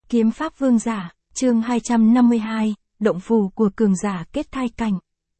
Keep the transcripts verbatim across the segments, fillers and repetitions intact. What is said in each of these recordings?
Kiếm pháp vương giả, chương hai trăm năm mươi hai, động phù của cường giả kết thai cảnh.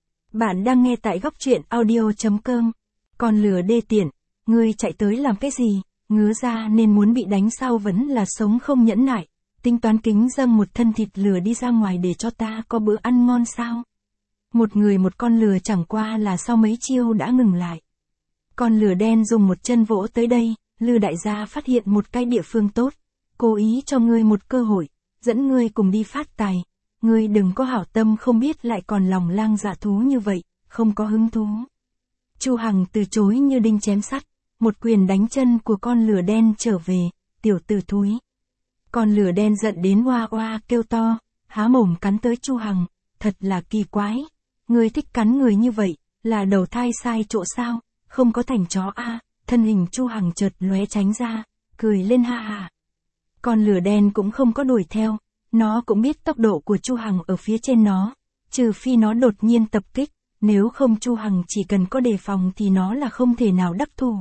Bạn đang nghe tại góc truyện audio.com. Con lừa đê tiện, ngươi chạy tới làm cái gì, ngứa ra nên muốn bị đánh sau vẫn là sống không nhẫn nại, tính toán kính dâng một thân thịt lừa đi ra ngoài để cho ta có bữa ăn ngon sao. Một người một con lừa chẳng qua là sau mấy chiêu đã ngừng lại. Con lừa đen dùng một chân vỗ tới đây, Lư đại gia phát hiện một cái địa phương tốt, cố ý cho ngươi một cơ hội, dẫn ngươi cùng đi phát tài. Ngươi đừng có hảo tâm không biết lại còn lòng lang dạ thú như vậy, không có hứng thú. Chu Hằng từ chối như đinh chém sắt, một quyền đánh chân của con lừa đen trở về, tiểu tử thúi. Con lừa đen giận đến oa oa kêu to, há mồm cắn tới Chu Hằng, thật là kỳ quái. Ngươi thích cắn người như vậy, là đầu thai sai chỗ sao, không có thành chó a. Thân hình Chu Hằng chợt lóe tránh ra, cười lên ha ha. Con lừa đen cũng không có đuổi theo, nó cũng biết tốc độ của Chu Hằng ở phía trên nó, trừ phi nó đột nhiên tập kích, nếu không Chu Hằng chỉ cần có đề phòng thì nó là không thể nào đắc thủ.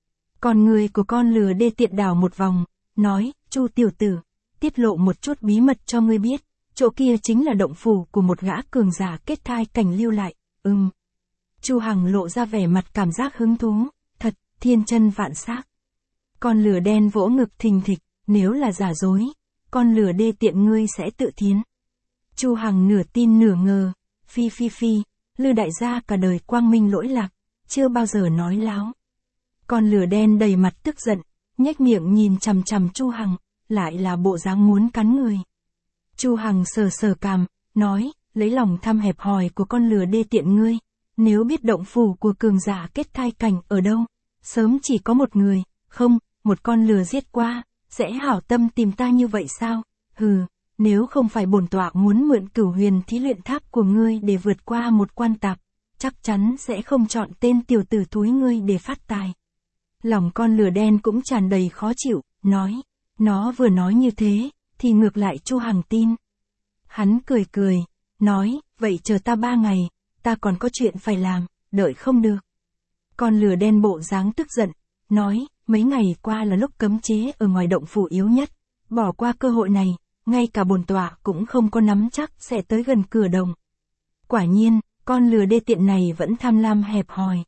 Còn người của con lừa đê tiện đảo một vòng, nói, Chu tiểu tử, tiết lộ một chút bí mật cho ngươi biết, chỗ kia chính là động phủ của một gã cường giả kết thai cảnh lưu lại, ừm. Chu Hằng lộ ra vẻ mặt cảm giác hứng thú, thật, thiên chân vạn xác. Con lừa đen vỗ ngực thình thịch, nếu là giả dối, con lừa đê tiện ngươi sẽ tự thiến. Chu Hằng nửa tin nửa ngờ, phi phi phi, Lư đại gia cả đời quang minh lỗi lạc, chưa bao giờ nói láo. Con lừa đen đầy mặt tức giận, nhếch miệng nhìn chằm chằm Chu Hằng, lại là bộ dáng muốn cắn người. Chu Hằng sờ sờ cằm, nói, lấy lòng thăm hẹp hòi của con lừa đê tiện ngươi, nếu biết động phủ của cường giả kết thai cảnh ở đâu, sớm chỉ có một người, không, một con lừa giết qua, sẽ hảo tâm tìm ta như vậy sao? Hừ, nếu không phải bổn tọa muốn mượn Cửu Huyền thí luyện tháp của ngươi để vượt qua một quan tạp, chắc chắn sẽ không chọn tên tiểu tử thúi ngươi để phát tài. Lòng con lừa đen cũng tràn đầy khó chịu, nói, nó vừa nói như thế, thì ngược lại Chu Hằng tin. Hắn cười cười, nói, vậy chờ ta ba ngày, ta còn có chuyện phải làm, đợi không được. Con lừa đen bộ dáng tức giận, nói, mấy ngày qua là lúc cấm chế ở ngoài động phủ yếu nhất, bỏ qua cơ hội này, ngay cả bổn tọa cũng không có nắm chắc sẽ tới gần cửa đồng. Quả nhiên, con lừa đê tiện này vẫn tham lam hẹp hòi.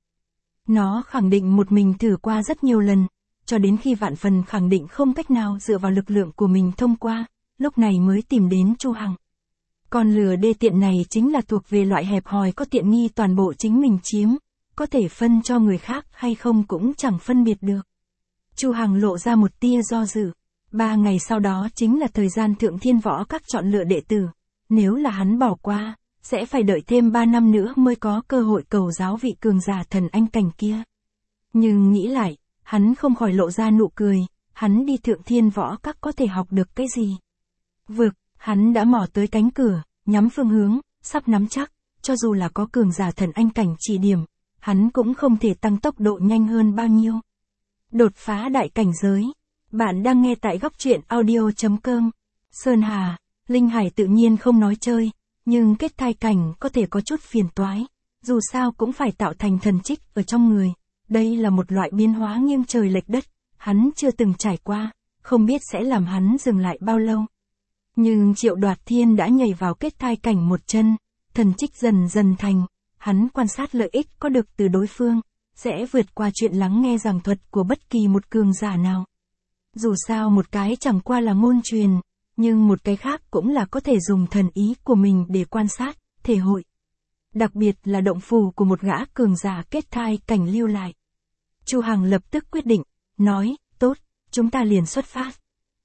Nó khẳng định một mình thử qua rất nhiều lần, cho đến khi vạn phần khẳng định không cách nào dựa vào lực lượng của mình thông qua, lúc này mới tìm đến Chu Hằng. Con lừa đê tiện này chính là thuộc về loại hẹp hòi có tiện nghi toàn bộ chính mình chiếm, có thể phân cho người khác hay không cũng chẳng phân biệt được. Chu Hằng lộ ra một tia do dự. Ba ngày sau đó chính là thời gian Thượng Thiên Võ Các chọn lựa đệ tử. Nếu là hắn bỏ qua, sẽ phải đợi thêm ba năm nữa mới có cơ hội cầu giáo vị cường giả thần anh cảnh kia. Nhưng nghĩ lại, hắn không khỏi lộ ra nụ cười, hắn đi Thượng Thiên Võ Các có thể học được cái gì. Vực, hắn đã mò tới cánh cửa, nhắm phương hướng, sắp nắm chắc, cho dù là có cường giả thần anh cảnh chỉ điểm, hắn cũng không thể tăng tốc độ nhanh hơn bao nhiêu. Đột phá đại cảnh giới. Bạn đang nghe tại góc truyện audio.com. Sơn Hà, Linh Hải tự nhiên không nói chơi, nhưng kết thai cảnh có thể có chút phiền toái, dù sao cũng phải tạo thành thần trích ở trong người. Đây là một loại biến hóa nghiêng trời lệch đất, hắn chưa từng trải qua, không biết sẽ làm hắn dừng lại bao lâu. Nhưng Triệu Đoạt Thiên đã nhảy vào kết thai cảnh một chân, thần trích dần dần thành, hắn quan sát lợi ích có được từ đối phương, sẽ vượt qua chuyện lắng nghe giảng thuật của bất kỳ một cường giả nào. Dù sao một cái chẳng qua là ngôn truyền, nhưng một cái khác cũng là có thể dùng thần ý của mình để quan sát, thể hội. Đặc biệt là động phù của một gã cường giả kết thai cảnh lưu lại. Chu Hằng lập tức quyết định, nói, tốt, chúng ta liền xuất phát.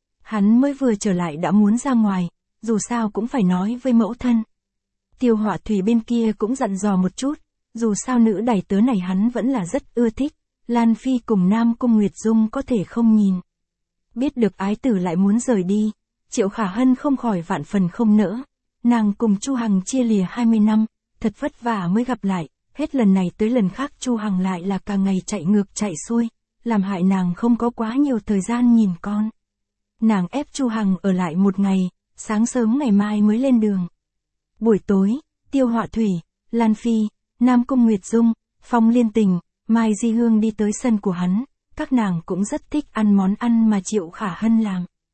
Hắn mới vừa trở lại đã muốn ra ngoài, dù sao cũng phải nói với mẫu thân. Tiêu Họa Thủy bên kia cũng dặn dò một chút, dù sao nữ đầy tớ này hắn vẫn là rất ưa thích, Lan Phi cùng Nam Cung Nguyệt Dung có thể không nhìn. Biết được ái tử lại muốn rời đi, Triệu Khả Hân không khỏi vạn phần không nỡ. Nàng cùng Chu Hằng chia lìa hai mươi năm, thật vất vả mới gặp lại, hết lần này tới lần khác Chu Hằng lại là cả ngày chạy ngược chạy xuôi, làm hại nàng không có quá nhiều thời gian nhìn con. Nàng ép Chu Hằng ở lại một ngày, sáng sớm ngày mai mới lên đường. Buổi tối, Tiêu Họa Thủy, Lan Phi, Nam Cung Nguyệt Dung, Phong Liên Tình, Mai Di Hương đi tới sân của hắn, các nàng cũng rất thích ăn món ăn mà Triệu Khả Hân làm.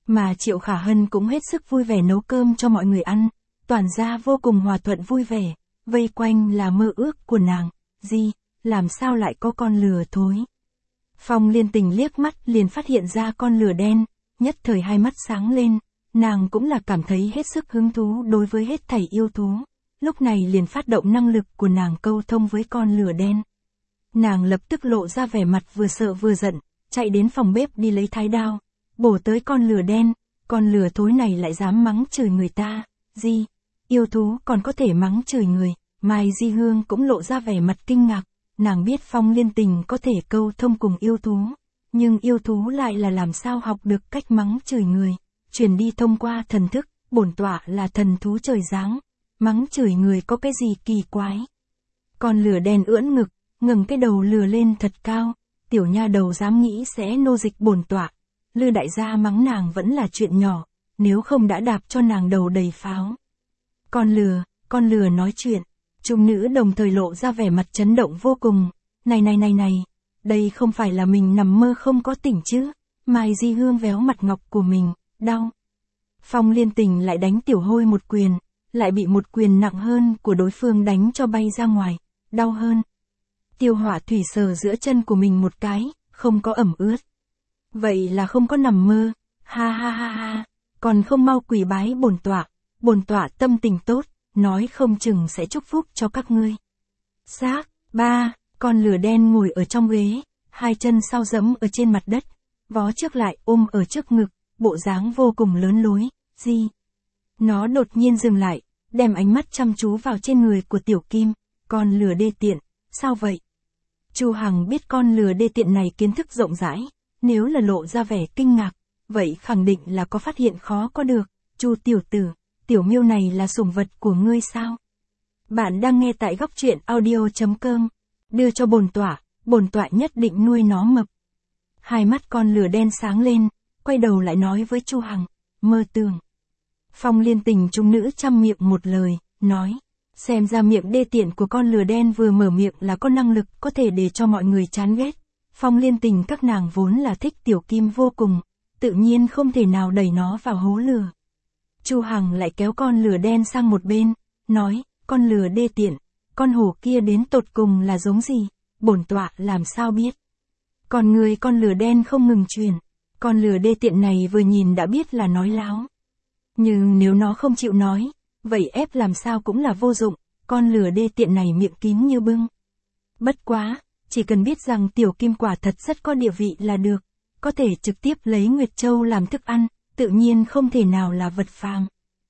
Mà Triệu Khả Hân cũng hết sức vui vẻ nấu cơm cho mọi người ăn, toàn gia vô cùng hòa thuận vui vẻ, vây quanh là mơ ước của nàng. Gì, làm sao lại có con lừa thối? Phong Liên Tình liếc mắt liền phát hiện ra con lừa đen, nhất thời hai mắt sáng lên, nàng cũng là cảm thấy hết sức hứng thú đối với hết thảy yêu thú, lúc này liền phát động năng lực của nàng câu thông với con lừa đen. Nàng lập tức lộ ra vẻ mặt vừa sợ vừa giận, chạy đến phòng bếp đi lấy thái đao, bổ tới con lừa đen, con lừa thối này lại dám mắng chửi người ta, gì, yêu thú còn có thể mắng chửi người, Mai Di Hương cũng lộ ra vẻ mặt kinh ngạc, nàng biết Phong Liên Tình có thể câu thông cùng yêu thú, nhưng yêu thú lại là làm sao học được cách mắng chửi người, truyền đi thông qua thần thức, bổn tọa là thần thú trời giáng, mắng chửi người có cái gì kỳ quái. Con lừa đen ưỡn ngực, ngẩng cái đầu lừa lên thật cao, tiểu nha đầu dám nghĩ sẽ nô dịch bổn tọa, Lư đại gia mắng nàng vẫn là chuyện nhỏ, nếu không đã đạp cho nàng đầu đầy pháo. Con lừa, con lừa nói chuyện, trung nữ đồng thời lộ ra vẻ mặt chấn động vô cùng, này này này này, đây không phải là mình nằm mơ không có tỉnh chứ, Mai Di Hương véo mặt ngọc của mình, đau. Phong Liên Tình lại đánh tiểu hôi một quyền, lại bị một quyền nặng hơn của đối phương đánh cho bay ra ngoài, đau hơn. Tiêu Hỏa Thủy sờ giữa chân của mình một cái, không có ẩm ướt. Vậy là không có nằm mơ, ha ha ha ha, còn không mau quỳ bái bổn tọa, bổn tọa tâm tình tốt, nói không chừng sẽ chúc phúc cho các ngươi. Xác, ba, con lừa đen ngồi ở trong ghế, hai chân sau giẫm ở trên mặt đất, vó trước lại ôm ở trước ngực, bộ dáng vô cùng lớn lối, gì? Nó đột nhiên dừng lại, đem ánh mắt chăm chú vào trên người của Tiểu Kim, con lừa đê tiện, sao vậy? Chu Hằng biết con lừa đê tiện này kiến thức rộng rãi, nếu là lộ ra vẻ kinh ngạc, vậy khẳng định là có phát hiện khó có được. Chu tiểu tử, tiểu miêu này là sủng vật của ngươi sao? Bạn đang nghe tại góc truyện audio chấm com, đưa cho bổn tọa, bổn tọa nhất định nuôi nó mập. Hai mắt con lừa đen sáng lên, quay đầu lại nói với Chu Hằng, mơ tưởng. Phong Liên Tình trung nữ chăm miệng một lời, nói, xem ra miệng đê tiện của con lừa đen vừa mở miệng là có năng lực có thể để cho mọi người chán ghét. Phong Liên Tình các nàng vốn là thích Tiểu Kim vô cùng, tự nhiên không thể nào đẩy nó vào hố lừa. Chu Hằng lại kéo con lừa đen sang một bên, nói, con lừa đê tiện, con hổ kia đến tột cùng là giống gì, bổn tọa làm sao biết. Còn người con lừa đen không ngừng truyền, con lừa đê tiện này vừa nhìn đã biết là nói láo. Nhưng nếu nó không chịu nói, vậy ép làm sao cũng là vô dụng, con lừa đê tiện này miệng kín như bưng. Bất quá, chỉ cần biết rằng Tiểu Kim quả thật rất có địa vị là được, có thể trực tiếp lấy Nguyệt Châu làm thức ăn, tự nhiên không thể nào là vật phàm.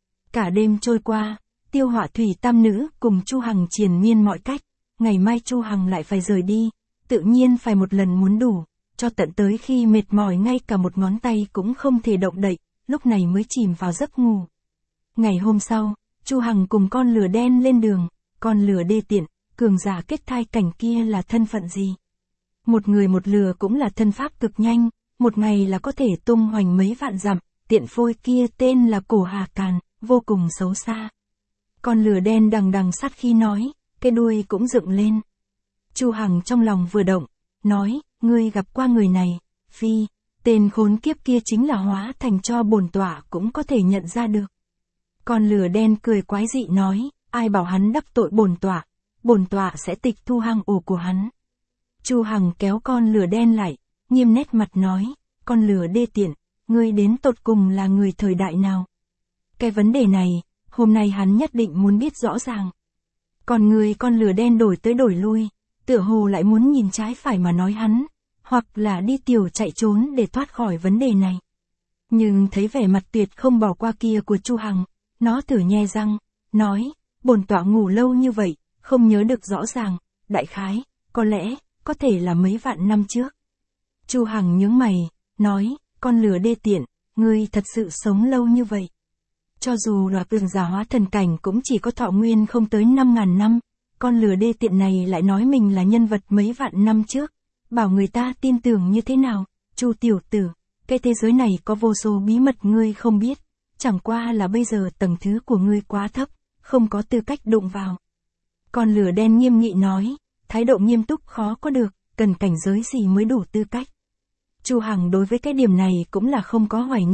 Cả đêm trôi qua, Tiêu Hỏa Thủy tam nữ cùng Chu Hằng triền miên mọi cách, ngày mai Chu Hằng lại phải rời đi, tự nhiên phải một lần muốn đủ, cho tận tới khi mệt mỏi ngay cả một ngón tay cũng không thể động đậy, lúc này mới chìm vào giấc ngủ. Ngày hôm sau, Chu Hằng cùng con lừa đen lên đường, con lừa đê tiện, cường giả kết thai cảnh kia là thân phận gì? Một người một lừa cũng là thân pháp cực nhanh, một ngày là có thể tung hoành mấy vạn dặm, tiện phôi kia tên là Cổ Hà Càn, vô cùng xấu xa. Con lừa đen đằng đằng sát khí nói, cái đuôi cũng dựng lên. Chu Hằng trong lòng vừa động, nói, ngươi gặp qua người này, phi, tên khốn kiếp kia chính là hóa thành cho bổn tọa cũng có thể nhận ra được. Con lừa đen cười quái dị nói, ai bảo hắn đắc tội bổn tọa, bổn tọa sẽ tịch thu hang ổ của hắn. Chu Hằng kéo con lừa đen lại, nghiêm nét mặt nói, con lừa đê tiện, ngươi đến tột cùng là người thời đại nào? Cái vấn đề này, hôm nay hắn nhất định muốn biết rõ ràng. Còn người con lừa đen đổi tới đổi lui, tựa hồ lại muốn nhìn trái phải mà nói hắn, hoặc là đi tiểu chạy trốn để thoát khỏi vấn đề này. Nhưng thấy vẻ mặt tuyệt không bỏ qua kia của Chu Hằng, nó thử nhe răng, nói, bổn tọa ngủ lâu như vậy, không nhớ được rõ ràng, đại khái, có lẽ, có thể là mấy vạn năm trước. Chu Hằng nhướng mày, nói, con lừa đê tiện, ngươi thật sự sống lâu như vậy. Cho dù là cường giả hóa thần cảnh cũng chỉ có thọ nguyên không tới năm ngàn năm, con lừa đê tiện này lại nói mình là nhân vật mấy vạn năm trước, bảo người ta tin tưởng như thế nào? Chu tiểu tử, cái thế giới này có vô số bí mật ngươi không biết, chẳng qua là bây giờ tầng thứ của ngươi quá thấp, không có tư cách đụng vào. Con lừa đen nghiêm nghị nói, thái độ nghiêm túc khó có được, cần cảnh giới gì mới đủ tư cách. Chu Hằng đối với cái điểm này cũng là không có hoài nghi,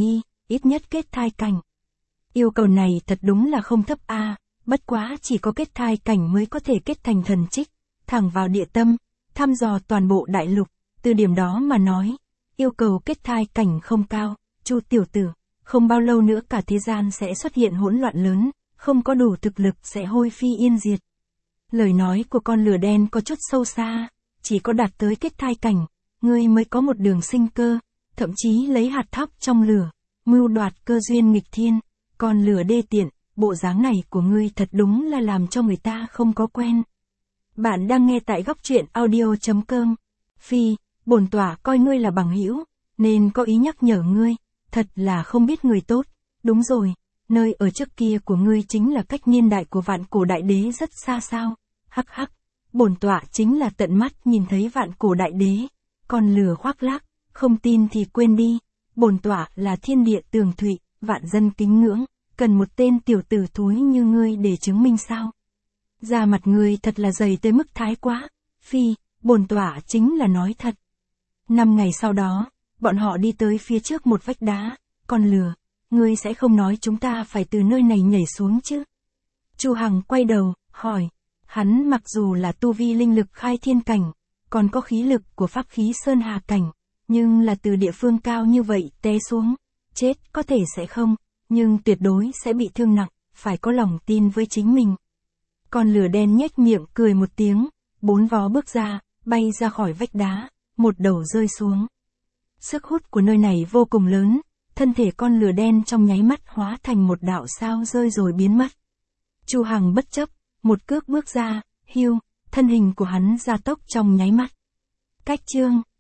ít nhất kết thai cảnh. Yêu cầu này thật đúng là không thấp a, à, bất quá chỉ có kết thai cảnh mới có thể kết thành thần trích, thẳng vào địa tâm, thăm dò toàn bộ đại lục, từ điểm đó mà nói, yêu cầu kết thai cảnh không cao, Chu tiểu tử, không bao lâu nữa cả thế gian sẽ xuất hiện hỗn loạn lớn, không có đủ thực lực sẽ hôi phi yên diệt. Lời nói của con lửa đen có chút sâu xa, chỉ có đạt tới kết thai cảnh, ngươi mới có một đường sinh cơ, thậm chí lấy hạt thóc trong lửa, mưu đoạt cơ duyên nghịch thiên, con lửa đê tiện, bộ dáng này của ngươi thật đúng là làm cho người ta không có quen. Bạn đang nghe tại góc truyện audio chấm com. Phi, bổn tỏa coi ngươi là bằng hữu, nên có ý nhắc nhở ngươi, thật là không biết người tốt, đúng rồi, nơi ở trước kia của ngươi chính là cách niên đại của vạn cổ đại đế rất xa sao, hắc hắc, bổn tỏa chính là tận mắt nhìn thấy vạn cổ đại đế, con lừa khoác lác, không tin thì quên đi, bổn tỏa là thiên địa tường thụy, vạn dân kính ngưỡng, cần một tên tiểu tử thúi như ngươi để chứng minh sao. Da mặt ngươi thật là dày tới mức thái quá, Phi, bổn tỏa chính là nói thật. Năm ngày sau đó, bọn họ đi tới phía trước một vách đá, con lừa, ngươi sẽ không nói chúng ta phải từ nơi này nhảy xuống chứ? Chu Hằng quay đầu, hỏi, hắn mặc dù là tu vi linh lực khai thiên cảnh, còn có khí lực của pháp khí sơn hà cảnh, nhưng là từ địa phương cao như vậy té xuống, chết có thể sẽ không, nhưng tuyệt đối sẽ bị thương nặng, phải có lòng tin với chính mình. Con lửa đen nhếch miệng cười một tiếng, bốn vó bước ra, bay ra khỏi vách đá, một đầu rơi xuống. Sức hút của nơi này vô cùng lớn, thân thể con lửa đen trong nháy mắt hóa thành một đạo sao rơi rồi biến mất. Chu Hằng bất chấp, một cước bước ra, hiu, thân hình của hắn gia tốc trong nháy mắt. Cách chương